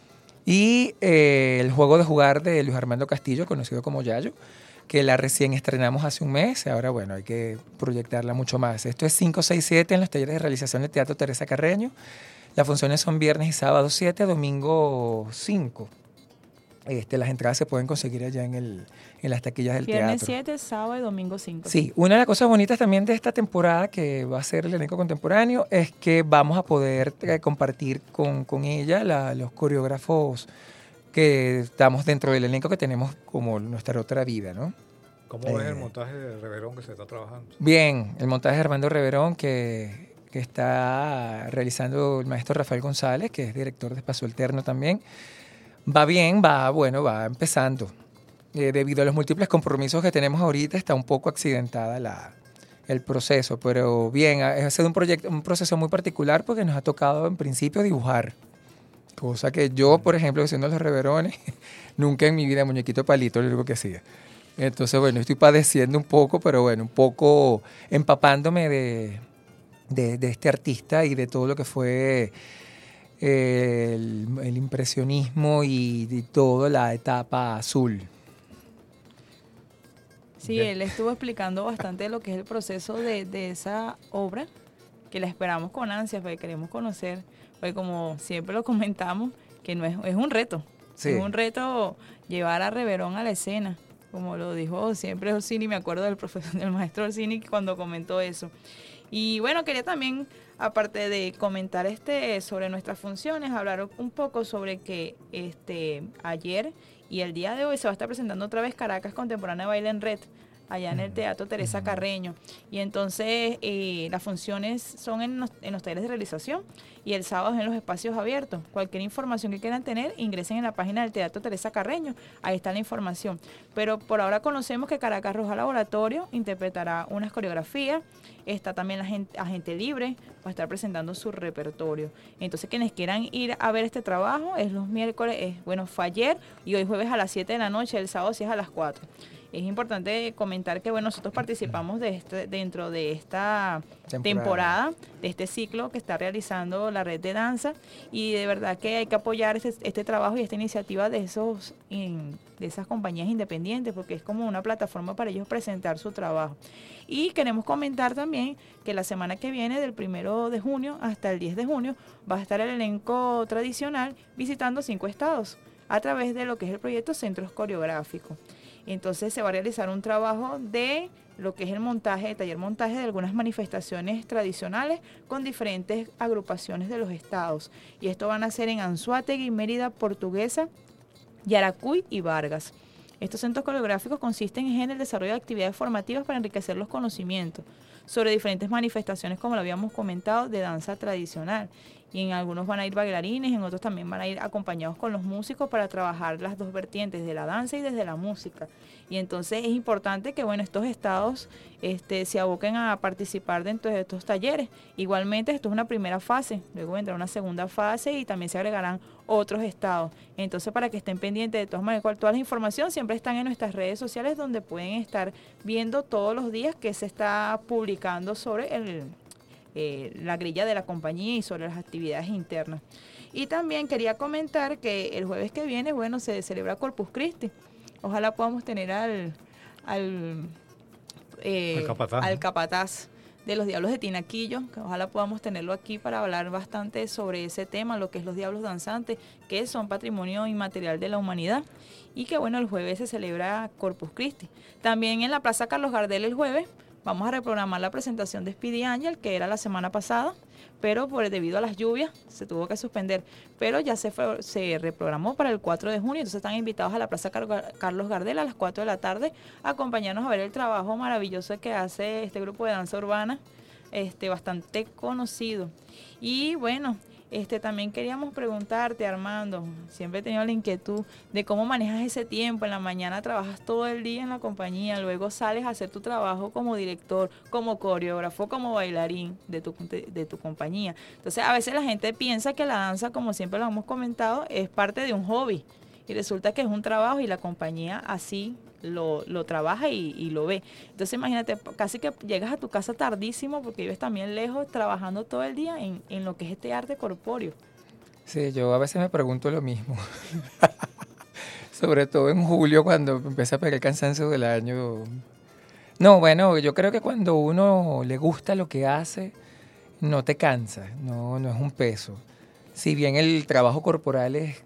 Y eh, el juego de jugar de Luis Armando Castillo, conocido como Yayo, que la recién estrenamos hace un mes. Ahora, bueno, hay que proyectarla mucho más. Esto es cinco, seis, siete en los talleres de realización del Teatro Teresa Carreño. Las funciones son viernes y sábado siete, domingo cinco. Este, las entradas se pueden conseguir allá en, el, en las taquillas del Viernes teatro. siete, sábado y domingo cinco. Sí, una de las cosas bonitas también de esta temporada que va a ser el elenco contemporáneo es que vamos a poder eh, compartir con, con ella la, los coreógrafos que estamos dentro del elenco que tenemos como nuestra otra vida, ¿no? ¿Cómo ves Eh, el montaje de Reverón que se está trabajando? Bien, el montaje de Armando Reverón que, que está realizando el maestro Rafael González, que es director de Espacio Alterno también. Va bien, va, bueno, va empezando. Eh, debido a los múltiples compromisos que tenemos ahorita, está un poco accidentada la, el proceso, pero bien, ha, ha sido un, proyecto, un proceso muy particular porque nos ha tocado en principio dibujar. Cosa que yo, por ejemplo, haciendo los reverones, nunca en mi vida muñequito palito, lo único que hacía. Entonces, bueno, estoy padeciendo un poco, pero bueno, un poco empapándome de, de, de este artista y de todo lo que fue el, el impresionismo y, y toda la etapa azul. Sí, él estuvo explicando bastante lo que es el proceso de, de esa obra, que la esperamos con ansias, porque queremos conocer, porque como siempre lo comentamos, que no es, es un reto, Sí. es un reto llevar a Reverón a la escena, como lo dijo siempre Orsini, me acuerdo del profesor, del maestro Orsini cuando comentó eso. Y bueno, quería también, aparte de comentar este sobre nuestras funciones, hablar un poco sobre que este ayer y el día de hoy se va a estar presentando otra vez Caracas Contemporánea Baile en Red, allá en el Teatro Teresa Carreño. Y entonces eh, las funciones son en los, en los talleres de realización y el sábado es en los espacios abiertos. Cualquier información que quieran tener, ingresen en la página del Teatro Teresa Carreño, ahí está la información. Pero por ahora conocemos que Caracas Roja Laboratorio interpretará unas coreografías, está también la gente, Agente Libre, va a estar presentando su repertorio. Entonces quienes quieran ir a ver este trabajo, es los miércoles, es, bueno, fue ayer y hoy jueves a las siete de la noche, el sábado sí es a las cuatro. Es importante comentar que bueno, nosotros participamos de este, dentro de esta temporada. temporada, de este ciclo que está realizando la red de danza, y de verdad que hay que apoyar este, este trabajo y esta iniciativa de esos in, de esas compañías independientes, porque es como una plataforma para ellos presentar su trabajo. Y queremos comentar también que la semana que viene, del primero de junio hasta el diez de junio, va a estar el elenco tradicional visitando cinco estados a través de lo que es el proyecto Centros Coreográficos. Entonces se va a realizar un trabajo de lo que es el montaje, el taller montaje de algunas manifestaciones tradicionales con diferentes agrupaciones de los estados. Y esto van a ser en Anzoátegui, Mérida, Portuguesa, Yaracuy y Vargas. Estos centros coreográficos consisten en el desarrollo de actividades formativas para enriquecer los conocimientos sobre diferentes manifestaciones, como lo habíamos comentado, de danza tradicional. Y en algunos van a ir bailarines, en otros también van a ir acompañados con los músicos para trabajar las dos vertientes de la danza y desde la música. Y entonces es importante que bueno, estos estados este, se aboquen a participar dentro de estos talleres. Igualmente esto es una primera fase, luego vendrá una segunda fase y también se agregarán otros estados. Entonces para que estén pendientes de todas maneras, todas las informaciones siempre están en nuestras redes sociales, donde pueden estar viendo todos los días que se está publicando sobre el... Eh, la grilla de la compañía y sobre las actividades internas. Y también quería comentar que el jueves que viene, bueno, se celebra Corpus Christi. Ojalá podamos tener al al, eh, al, capataz, al capataz de los Diablos de Tinaquillo, que ojalá podamos tenerlo aquí para hablar bastante sobre ese tema, lo que es los Diablos Danzantes, que son patrimonio inmaterial de la humanidad. Y que bueno, el jueves se celebra Corpus Christi. También en la Plaza Carlos Gardel el jueves vamos a reprogramar la presentación de Speedy Angel, que era la semana pasada, pero por debido a las lluvias se tuvo que suspender. Pero ya se, fue, se reprogramó para el cuatro de junio, entonces están invitados a la Plaza Car- Carlos Gardel a las cuatro de la tarde a acompañarnos a ver el trabajo maravilloso que hace este grupo de danza urbana, este, bastante conocido. Y bueno, este también queríamos preguntarte, Armando, siempre he tenido la inquietud de cómo manejas ese tiempo. En la mañana trabajas todo el día en la compañía, luego sales a hacer tu trabajo como director, como coreógrafo, como bailarín de tu, de, de tu compañía. Entonces a veces la gente piensa que la danza, como siempre lo hemos comentado, es parte de un hobby y resulta que es un trabajo y la compañía así lo, lo trabaja y, y lo ve. Entonces imagínate, casi que llegas a tu casa tardísimo porque vives también lejos, trabajando todo el día en, en lo que es este arte corpóreo. Sí, yo a veces me pregunto lo mismo. Sobre todo en julio, cuando empieza a pegar el cansancio del año. No, bueno, yo creo que cuando uno le gusta lo que hace, no te cansa, no, no es un peso. Si bien el trabajo corporal es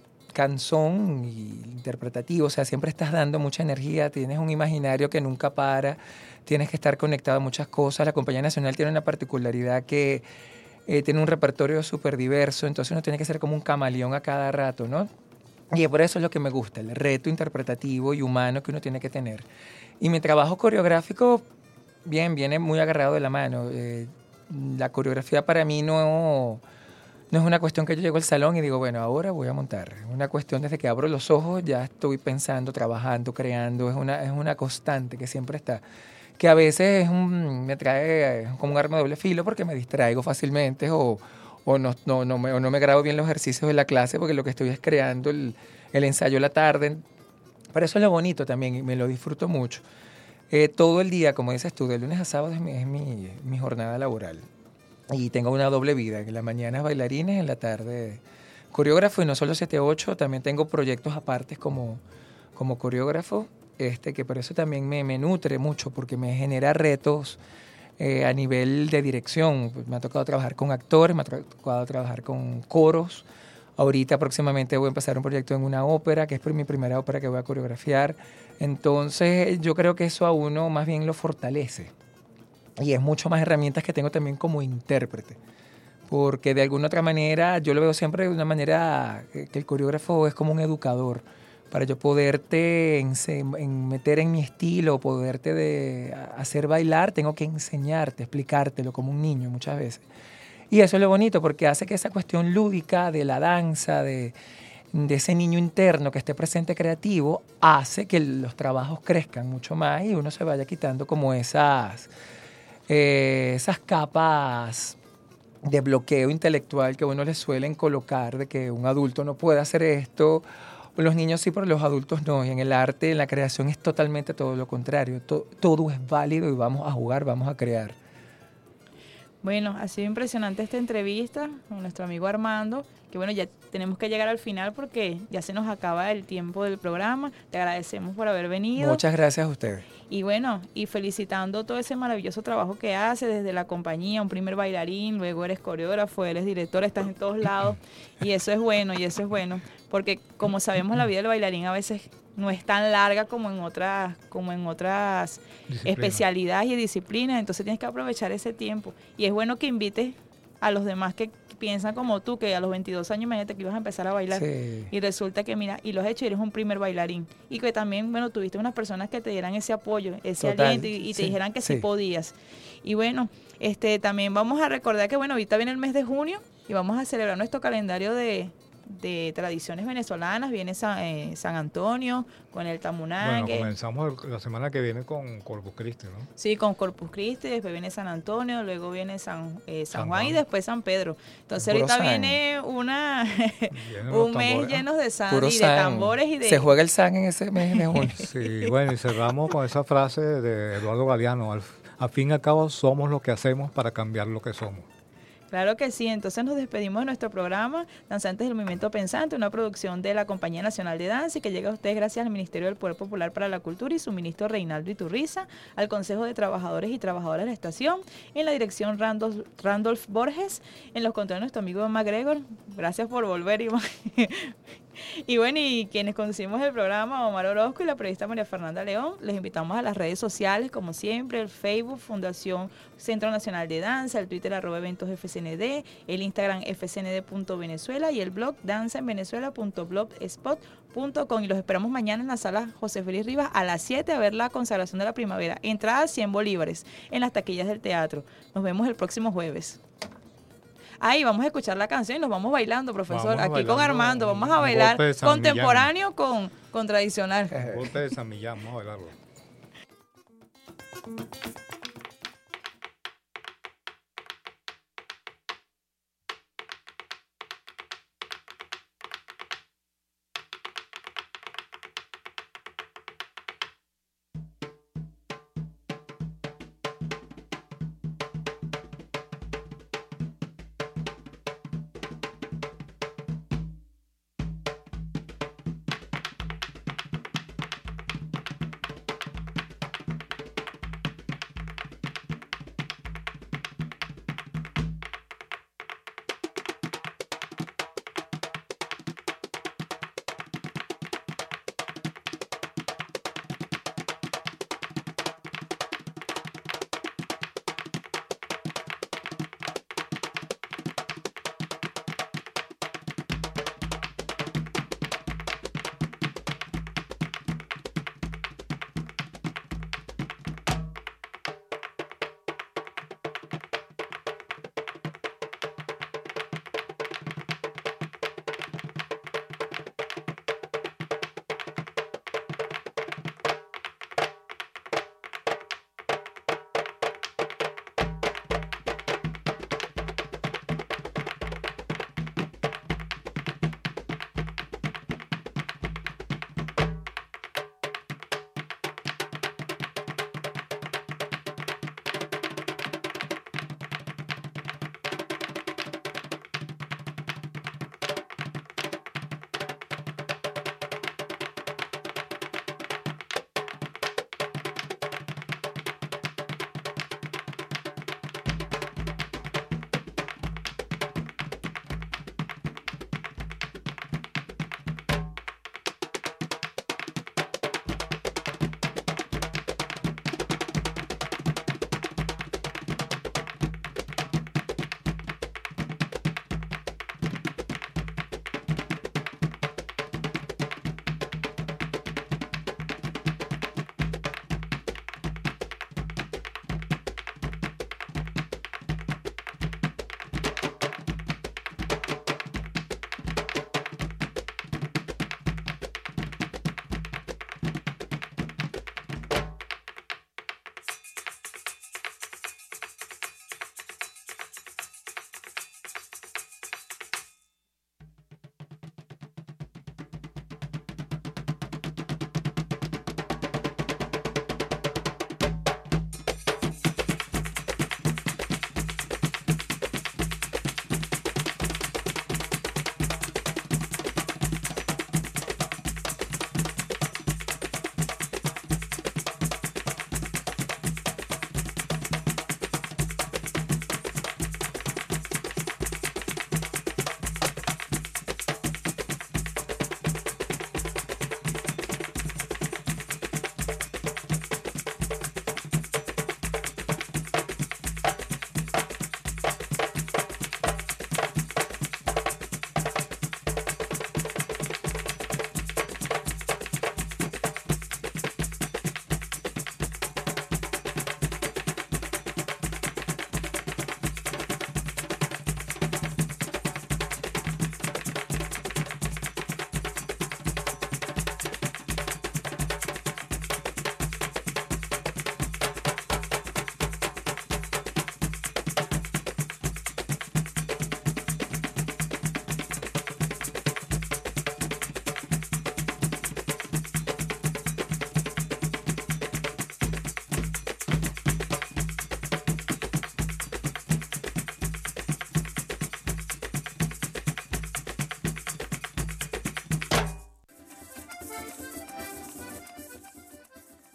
cansón y interpretativo, o sea, siempre estás dando mucha energía, tienes un imaginario que nunca para, tienes que estar conectado a muchas cosas. La Compañía Nacional tiene una particularidad que eh, tiene un repertorio súper diverso, entonces uno tiene que ser como un camaleón a cada rato, ¿no? Y por eso es lo que me gusta, el reto interpretativo y humano que uno tiene que tener. Y mi trabajo coreográfico, bien, viene muy agarrado de la mano. Eh, la coreografía para mí no... No es una cuestión que yo llego al salón y digo, bueno, ahora voy a montar. Es una cuestión desde que abro los ojos, ya estoy pensando, trabajando, creando. Es una, es una constante que siempre está. Que a veces es un, me trae como un arma de doble filo porque me distraigo fácilmente o, o, no, no, no me, o no me grabo bien los ejercicios de la clase porque lo que estoy es creando el, el ensayo la tarde. Pero eso es lo bonito también y me lo disfruto mucho. Eh, todo el día, como dices tú, de lunes a sábado es mi, es mi, mi jornada laboral. Y tengo una doble vida, en la mañana es bailarines, en la tarde coreógrafo, y no solo siete ocho, también tengo proyectos aparte como, como coreógrafo, este, que por eso también me, me nutre mucho, porque me genera retos eh, a nivel de dirección. Me ha tocado trabajar con actores, me ha tocado trabajar con coros. Ahorita próximamente voy a empezar un proyecto en una ópera, que es mi primera ópera que voy a coreografiar. Entonces yo creo que eso a uno más bien lo fortalece. Y es mucho más herramientas que tengo también como intérprete. Porque de alguna otra manera, yo lo veo siempre de una manera que el coreógrafo es como un educador. Para yo poderte ense- en meter en mi estilo, poderte de hacer bailar, tengo que enseñarte, explicártelo como un niño muchas veces. Y eso es lo bonito, porque hace que esa cuestión lúdica de la danza, de, de ese niño interno que esté presente creativo, hace que los trabajos crezcan mucho más y uno se vaya quitando como esas... Eh, esas capas de bloqueo intelectual que a uno le suelen colocar de que un adulto no puede hacer esto, los niños sí, pero los adultos no. Y en el arte, en la creación es totalmente todo lo contrario. To- todo es válido y vamos a jugar, vamos a crear. Bueno, ha sido impresionante esta entrevista con nuestro amigo Armando, que bueno, ya tenemos que llegar al final porque ya se nos acaba el tiempo del programa. Te agradecemos por haber venido. Muchas gracias a ustedes. Y bueno, y felicitando todo ese maravilloso trabajo que hace desde la compañía, un primer bailarín, luego eres coreógrafo, eres director, estás en todos lados. Y eso es bueno, y eso es bueno, porque como sabemos la vida del bailarín a veces no es tan larga como en otras, como en otras Disciplina. especialidades y disciplinas, entonces tienes que aprovechar ese tiempo. Y es bueno que invites a los demás que piensan como tú, que a los veintidós años, imagínate que ibas a empezar a bailar. Sí. Y resulta que, mira, y lo has hecho y eres un primer bailarín. Y que también, bueno, tuviste unas personas que te dieran ese apoyo, ese Total, aliento y, y te sí, dijeran que sí. sí. podías. Y bueno, este también vamos a recordar que, bueno, ahorita viene el mes de junio y vamos a celebrar nuestro calendario de, de tradiciones venezolanas. Viene San, eh, San Antonio con el Bueno, tamunangue. comenzamos el- la semana que viene con Corpus Christi, ¿no? Sí, con Corpus Christi, después viene San Antonio, luego viene San, eh, San, San Juan, y Juan. después San Pedro. Entonces Puro ahorita san. viene una Vienen los un mes tambores, ¿no? lleno de san Puro y de san. tambores y de... Se juega el san en ese mes de junio. Sí, bueno, y cerramos con esa frase de Eduardo Galeano, al, al fin y al cabo somos lo que hacemos para cambiar lo que somos. Claro que sí, entonces nos despedimos de nuestro programa Danzantes del Movimiento Pensante, una producción de la Compañía Nacional de Danza y que llega a ustedes gracias al Ministerio del Poder Popular para la Cultura y su ministro Reinaldo Iturriza, al Consejo de Trabajadores y Trabajadoras de la Estación, en la dirección Randolph, Randolph Borges, en los controles nuestro amigo MacGregor. Gracias por volver, Iván. Y bueno, y quienes conducimos el programa, Omar Orozco y la periodista María Fernanda León, les invitamos a las redes sociales, como siempre, el Facebook, Fundación Centro Nacional de Danza, el Twitter, arroba eventos F C N D, el Instagram f c n d punto venezuela y el blog danza en venezuela punto blogspot punto com. Y los esperamos mañana en la sala José Félix Rivas a las siete a ver la consagración de la primavera. Entrada cien bolívares en las taquillas del teatro. Nos vemos el próximo jueves. Ahí vamos a escuchar la canción y nos vamos bailando, profesor. Vamos Aquí bailando con Armando, vamos a un bailar golpe de San contemporáneo con, con tradicional. Golpe de San Millán, vamos a bailarlo.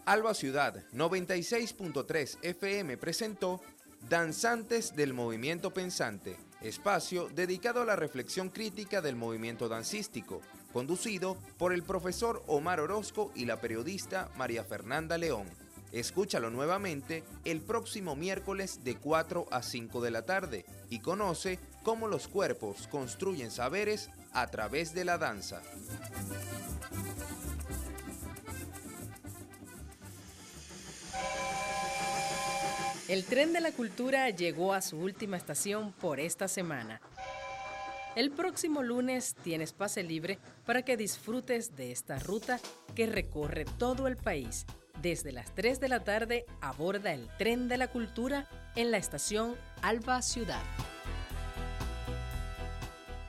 Alba Ciudad noventa y seis punto tres F M presentó Danzantes del Movimiento Pensante, espacio dedicado a la reflexión crítica del movimiento dancístico, conducido por el profesor Omar Orozco y la periodista María Fernanda León. Escúchalo nuevamente el próximo miércoles de cuatro a cinco de la tarde y conoce cómo los cuerpos construyen saberes a través de la danza. El tren de la cultura llegó a su última estación por esta semana. El próximo lunes tienes pase libre para que disfrutes de esta ruta que recorre todo el país. Desde las tres de la tarde aborda el tren de la cultura en la estación Alba Ciudad.